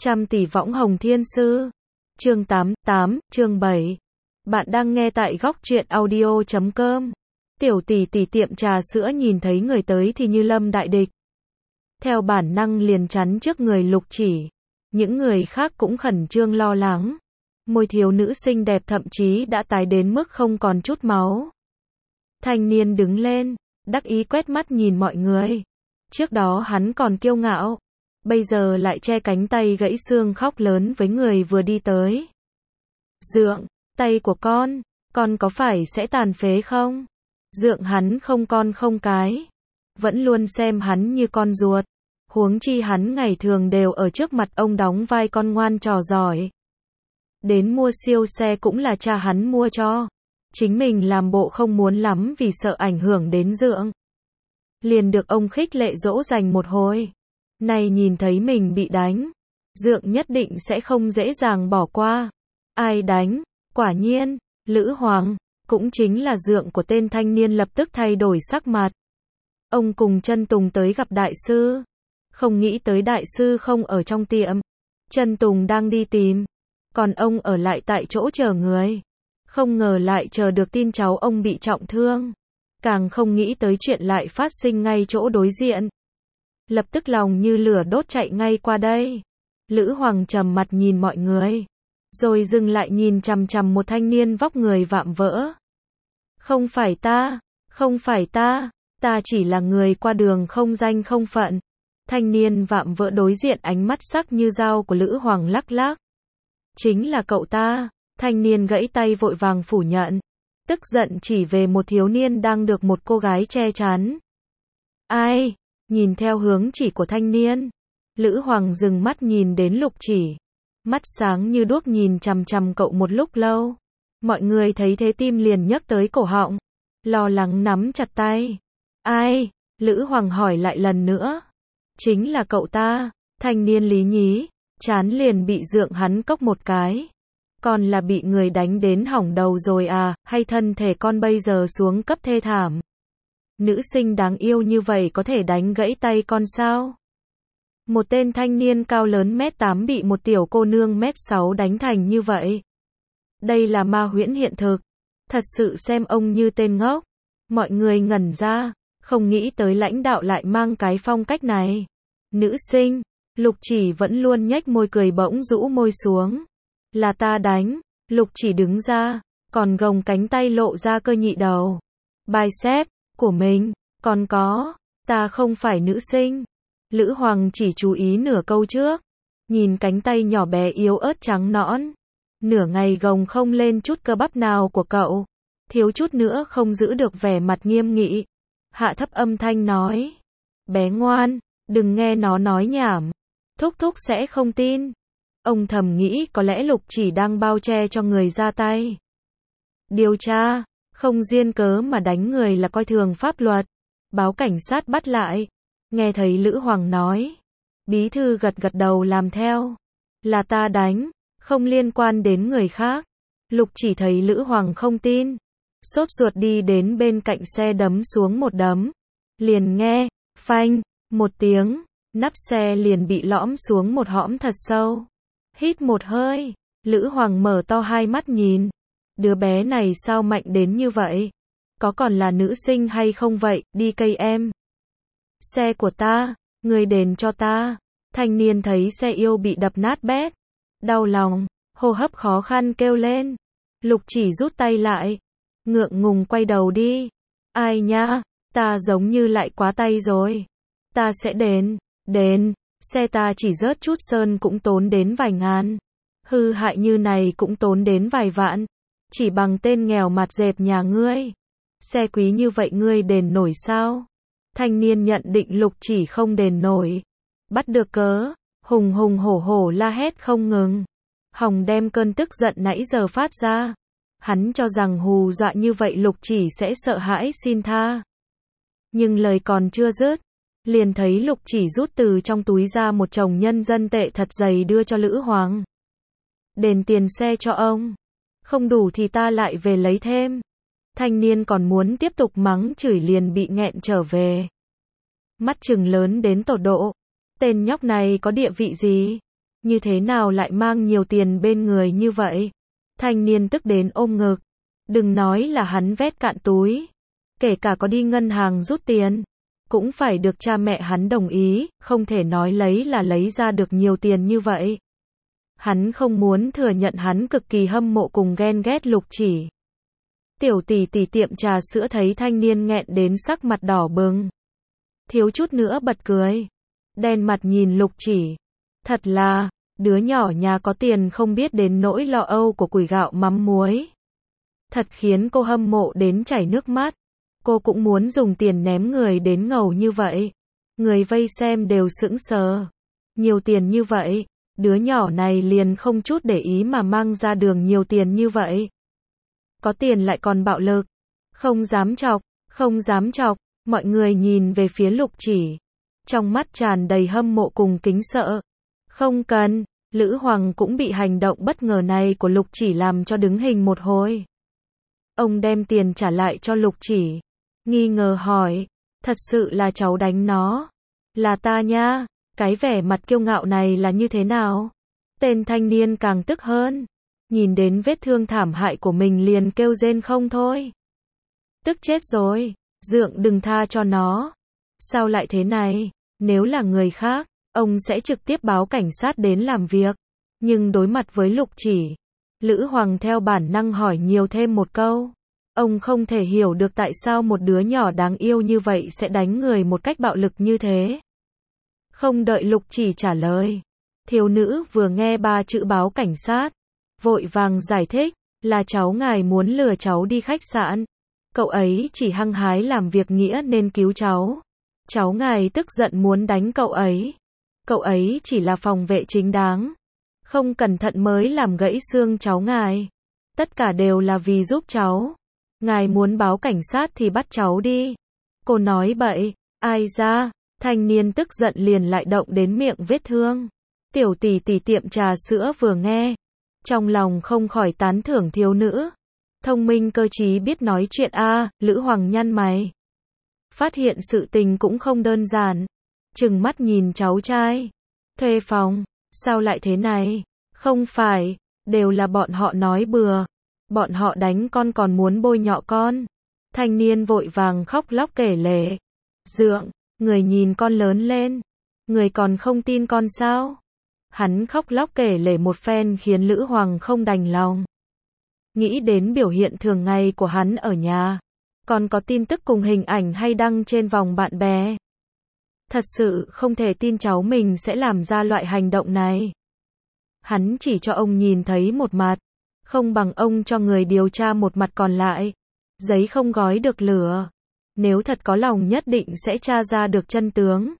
Trăm tỷ võng hồng thiên sư. Chương 88, chương 7. Bạn đang nghe tại góc truyện audio.com. Tiểu tỷ tỷ tiệm trà sữa nhìn thấy người tới thì như lâm đại địch. Theo bản năng liền chắn trước người Lục Chỉ. Những người khác cũng khẩn trương lo lắng. Môi thiếu nữ xinh đẹp thậm chí đã tái đến mức không còn chút máu. Thanh niên đứng lên, đắc ý quét mắt nhìn mọi người. Trước đó hắn còn kiêu ngạo, bây giờ lại che cánh tay gãy xương khóc lớn với người vừa đi tới. Dượng, tay của con có phải sẽ tàn phế không? Dượng hắn không con không cái, vẫn luôn xem hắn như con ruột. Huống chi hắn ngày thường đều ở trước mặt ông đóng vai con ngoan trò giỏi. Đến mua siêu xe cũng là cha hắn mua cho. Chính mình làm bộ không muốn lắm vì sợ ảnh hưởng đến Dượng. Liền được ông khích lệ dỗ dành một hồi. Này nhìn thấy mình bị đánh, Dượng nhất định sẽ không dễ dàng bỏ qua. Ai đánh? Quả nhiên, Lữ Hoàng, cũng chính là Dượng của tên thanh niên lập tức thay đổi sắc mặt. Ông cùng Chân Tùng tới gặp đại sư. Không nghĩ tới đại sư không ở trong tiệm. Chân Tùng đang đi tìm, còn ông ở lại tại chỗ chờ người. Không ngờ lại chờ được tin cháu ông bị trọng thương. Càng không nghĩ tới chuyện lại phát sinh ngay chỗ đối diện. Lập tức lòng như lửa đốt chạy ngay qua đây. Lữ Hoàng trầm mặt nhìn mọi người, rồi dừng lại nhìn chằm chằm một thanh niên vóc người vạm vỡ. Không phải ta, ta chỉ là người qua đường không danh không phận. Thanh niên vạm vỡ đối diện ánh mắt sắc như dao của Lữ Hoàng lắc lắc. Chính là cậu ta. Thanh niên gãy tay vội vàng phủ nhận, tức giận chỉ về một thiếu niên đang được một cô gái che chắn. Ai? Nhìn theo hướng chỉ của thanh niên, Lữ Hoàng dừng mắt nhìn đến Lục Chỉ. Mắt sáng như đuốc nhìn chằm chằm cậu một lúc lâu. Mọi người thấy thế tim liền nhấc tới cổ họng, lo lắng nắm chặt tay. Ai? Lữ Hoàng hỏi lại lần nữa. Chính là cậu ta. Thanh niên lý nhí, chán liền bị Dượng hắn cốc một cái. Con là bị người đánh đến hỏng đầu rồi à, hay thân thể con bây giờ xuống cấp thê thảm? Nữ sinh đáng yêu như vậy có thể đánh gãy tay con sao? Một tên thanh niên cao lớn 1m8 bị một tiểu cô nương 1m6 đánh thành như vậy. Đây là ma huyễn hiện thực. Thật sự xem ông như tên ngốc. Mọi người ngẩn ra, không nghĩ tới lãnh đạo lại mang cái phong cách này. Nữ sinh, Lục Chỉ vẫn luôn nhếch môi cười bỗng rũ môi xuống. Là ta đánh. Lục Chỉ đứng ra, còn gồng cánh tay lộ ra cơ nhị đầu. Bicep của mình, còn có, ta không phải nữ sinh. Lữ Hoàng chỉ chú ý nửa câu trước, nhìn cánh tay nhỏ bé yếu ớt trắng nõn. Nửa ngày gồng không lên chút cơ bắp nào của cậu, thiếu chút nữa không giữ được vẻ mặt nghiêm nghị. Hạ thấp âm thanh nói, bé ngoan, đừng nghe nó nói nhảm, thúc thúc sẽ không tin. Ông thầm nghĩ có lẽ Lục Chỉ đang bao che cho người ra tay. Điều tra, không duyên cớ mà đánh người là coi thường pháp luật. Báo cảnh sát bắt lại. Nghe thấy Lữ Hoàng nói, bí thư gật gật đầu làm theo. Là ta đánh, không liên quan đến người khác. Lục Chỉ thấy Lữ Hoàng không tin, sốt ruột đi đến bên cạnh xe đấm xuống một đấm. Liền nghe, phanh, một tiếng, nắp xe liền bị lõm xuống một hõm thật sâu. Hít một hơi, Lữ Hoàng mở to hai mắt nhìn. Đứa bé này sao mạnh đến như vậy? Có còn là nữ sinh hay không vậy? Đi cây em. Xe của ta, người đền cho ta. Thanh niên thấy xe yêu bị đập nát bét, đau lòng, hô hấp khó khăn kêu lên. Lục Chỉ rút tay lại, ngượng ngùng quay đầu đi. Ai nha, ta giống như lại quá tay rồi. Ta sẽ đền. Xe ta chỉ rớt chút sơn cũng tốn đến vài ngàn. Hư hại như này cũng tốn đến vài vạn. Chỉ bằng tên nghèo mặt dẹp nhà ngươi. Xe quý như vậy ngươi đền nổi sao? Thanh niên nhận định Lục Chỉ không đền nổi. Bắt được cớ, hùng hùng hổ hổ la hét không ngừng. Hòng đem cơn tức giận nãy giờ phát ra. Hắn cho rằng hù dọa như vậy Lục Chỉ sẽ sợ hãi xin tha. Nhưng lời còn chưa dứt, liền thấy Lục Chỉ rút từ trong túi ra một chồng nhân dân tệ thật dày đưa cho Lữ Hoàng. Đền tiền xe cho ông. Không đủ thì ta lại về lấy thêm. Thanh niên còn muốn tiếp tục mắng chửi liền bị nghẹn trở về. Mắt trừng lớn đến tột độ. Tên nhóc này có địa vị gì? Như thế nào lại mang nhiều tiền bên người như vậy? Thanh niên tức đến ôm ngực. Đừng nói là hắn vét cạn túi. Kể cả có đi ngân hàng rút tiền, cũng phải được cha mẹ hắn đồng ý, không thể nói lấy ra được nhiều tiền như vậy. Hắn không muốn thừa nhận hắn cực kỳ hâm mộ cùng ghen ghét Lục Chỉ. Tiểu tỷ tỷ tiệm trà sữa thấy thanh niên nghẹn đến sắc mặt đỏ bừng. Thiếu chút nữa bật cười. Đen mặt nhìn Lục Chỉ. Thật là, đứa nhỏ nhà có tiền không biết đến nỗi lo âu của củi gạo mắm muối. Thật khiến cô hâm mộ đến chảy nước mắt. Cô cũng muốn dùng tiền ném người đến ngầu như vậy. Người vây xem đều sững sờ. Nhiều tiền như vậy, đứa nhỏ này liền không chút để ý mà mang ra đường nhiều tiền như vậy. Có tiền lại còn bạo lực. Không dám chọc, không dám chọc. Mọi người nhìn về phía Lục Chỉ. Trong mắt tràn đầy hâm mộ cùng kính sợ. Không cần, Lữ Hoàng cũng bị hành động bất ngờ này của Lục Chỉ làm cho đứng hình một hồi. Ông đem tiền trả lại cho Lục Chỉ. Nghi ngờ hỏi, thật sự là cháu đánh nó? Là ta nha, cái vẻ mặt kiêu ngạo này là như thế nào? Tên thanh niên càng tức hơn. Nhìn đến vết thương thảm hại của mình liền kêu rên không thôi. Tức chết rồi, Dượng đừng tha cho nó. Sao lại thế này? Nếu là người khác, ông sẽ trực tiếp báo cảnh sát đến làm việc. Nhưng đối mặt với Lục Chỉ, Lữ Hoàng theo bản năng hỏi nhiều thêm một câu. Ông không thể hiểu được tại sao một đứa nhỏ đáng yêu như vậy sẽ đánh người một cách bạo lực như thế. Không đợi Lục Chỉ trả lời, thiếu nữ vừa nghe 3 chữ báo cảnh sát, vội vàng giải thích, là cháu ngài muốn lừa cháu đi khách sạn. Cậu ấy chỉ hăng hái làm việc nghĩa nên cứu cháu. Cháu ngài tức giận muốn đánh cậu ấy. Cậu ấy chỉ là phòng vệ chính đáng. Không cẩn thận mới làm gãy xương cháu ngài. Tất cả đều là vì giúp cháu. Ngài muốn báo cảnh sát thì bắt cháu đi. Cô nói bậy, ai ra, thanh niên tức giận liền lại động đến miệng vết thương. Tiểu tỷ tỷ tiệm trà sữa vừa nghe, trong lòng không khỏi tán thưởng thiếu nữ. Thông minh cơ trí biết nói chuyện a. Lữ Hoàng nhăn mày. Phát hiện sự tình cũng không đơn giản. Trừng mắt nhìn cháu trai. Thuê phòng, sao lại thế này? Không phải, đều là bọn họ nói bừa. Bọn họ đánh con còn muốn bôi nhọ con. Thanh niên vội vàng khóc lóc kể lể. Dượng, người nhìn con lớn lên. Người còn không tin con sao? Hắn khóc lóc kể lể một phen khiến Lữ Hoàng không đành lòng. Nghĩ đến biểu hiện thường ngày của hắn ở nhà. Còn có tin tức cùng hình ảnh hay đăng trên vòng bạn bè. Thật sự không thể tin cháu mình sẽ làm ra loại hành động này. Hắn chỉ cho ông nhìn thấy một mặt. Không bằng ông cho người điều tra một mặt còn lại. Giấy không gói được lửa. Nếu thật có lòng nhất định sẽ tra ra được chân tướng.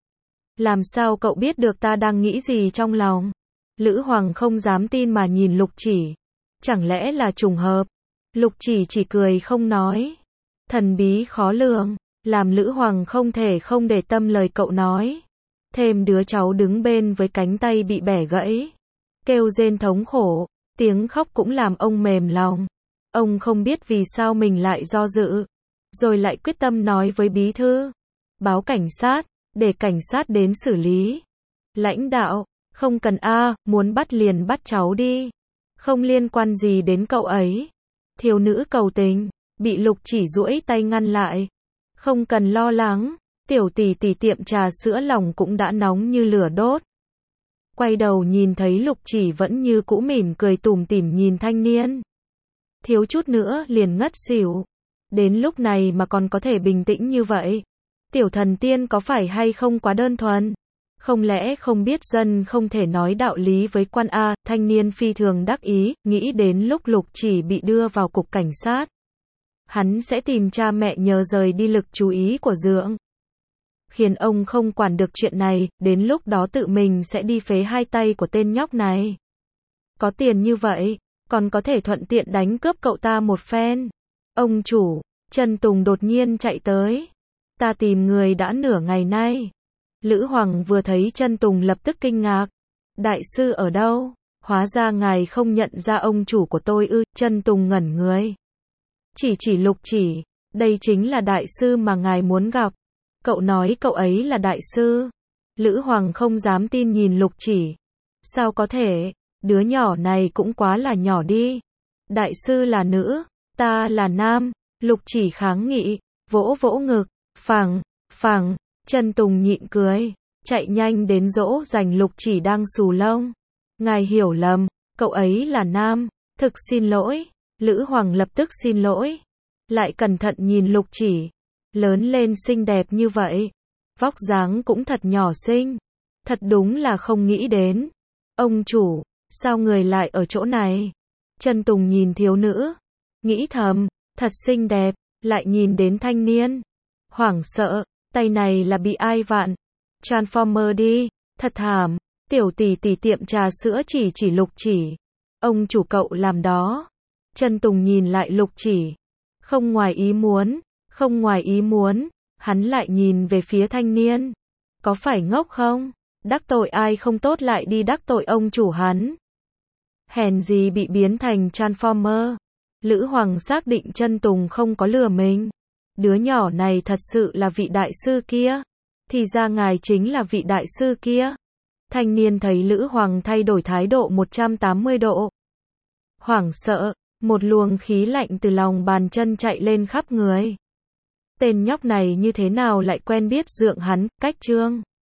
Làm sao cậu biết được ta đang nghĩ gì trong lòng? Lữ Hoàng không dám tin mà nhìn Lục Chỉ. Chẳng lẽ là trùng hợp? Lục Chỉ cười không nói. Thần bí khó lường, làm Lữ Hoàng không thể không để tâm lời cậu nói. Thêm đứa cháu đứng bên với cánh tay bị bẻ gãy. Kêu rên thống khổ, tiếng khóc cũng làm ông mềm lòng. Ông không biết vì sao mình lại do dự. Rồi lại quyết tâm nói với bí thư. Báo cảnh sát, để cảnh sát đến xử lý. Lãnh đạo, không cần muốn bắt liền bắt cháu đi. Không liên quan gì đến cậu ấy. Thiếu nữ cầu tình, bị Lục Chỉ duỗi tay ngăn lại. Không cần lo lắng, tiểu tỷ tỷ tiệm trà sữa lòng cũng đã nóng như lửa đốt. Quay đầu nhìn thấy Lục Chỉ vẫn như cũ mỉm cười tủm tỉm nhìn thanh niên. Thiếu chút nữa liền ngất xỉu. Đến lúc này mà còn có thể bình tĩnh như vậy. Tiểu thần tiên có phải hay không quá đơn thuần? Không lẽ không biết dân không thể nói đạo lý với quan a? Thanh niên phi thường đắc ý, nghĩ đến lúc Lục Chỉ bị đưa vào cục cảnh sát. Hắn sẽ tìm cha mẹ nhờ rời đi lực chú ý của Dượng. Khiến ông không quản được chuyện này, đến lúc đó tự mình sẽ đi phế hai tay của tên nhóc này. Có tiền như vậy, còn có thể thuận tiện đánh cướp cậu ta một phen. Ông chủ, Trần Tùng đột nhiên chạy tới. Ta tìm người đã nửa ngày nay. Lữ Hoàng vừa thấy Trần Tùng lập tức kinh ngạc. Đại sư ở đâu? Hóa ra ngài không nhận ra ông chủ của tôi ư? Trần Tùng ngẩn người. Chỉ Lục Chỉ, đây chính là đại sư mà ngài muốn gặp. Cậu nói cậu ấy là đại sư. Lữ Hoàng không dám tin nhìn Lục Chỉ. Sao có thể, đứa nhỏ này cũng quá là nhỏ đi. Đại sư là nữ, ta là nam, Lục Chỉ kháng nghị, vỗ vỗ ngực, phẳng, phẳng, Trần Tùng nhịn cười, chạy nhanh đến dỗ dành Lục Chỉ đang xù lông. Ngài hiểu lầm, cậu ấy là nam, thực xin lỗi, Lữ Hoàng lập tức xin lỗi. Lại cẩn thận nhìn Lục Chỉ, lớn lên xinh đẹp như vậy, vóc dáng cũng thật nhỏ xinh, thật đúng là không nghĩ đến. Ông chủ, sao người lại ở chỗ này? Trần Tùng nhìn thiếu nữ, nghĩ thầm, thật xinh đẹp, lại nhìn đến thanh niên, hoảng sợ, tay này là bị ai vặn? Transformer đi, thật thảm. Tiểu tỷ tỷ tiệm trà sữa chỉ Lục Chỉ. Ông chủ cậu làm đó. Trần Tùng nhìn lại Lục Chỉ. Không ngoài ý muốn, không ngoài ý muốn, hắn lại nhìn về phía thanh niên. Có phải ngốc không? Đắc tội ai không tốt lại đi đắc tội ông chủ hắn. Hèn gì bị biến thành Transformer. Lữ Hoàng xác định Trần Tùng không có lừa mình. Đứa nhỏ này thật sự là vị đại sư kia. Thì ra ngài chính là vị đại sư kia. Thanh niên thấy Lữ Hoàng thay đổi thái độ 180 độ. Hoảng sợ, một luồng khí lạnh từ lòng bàn chân chạy lên khắp người. Tên nhóc này như thế nào lại quen biết dượng hắn, cách trương.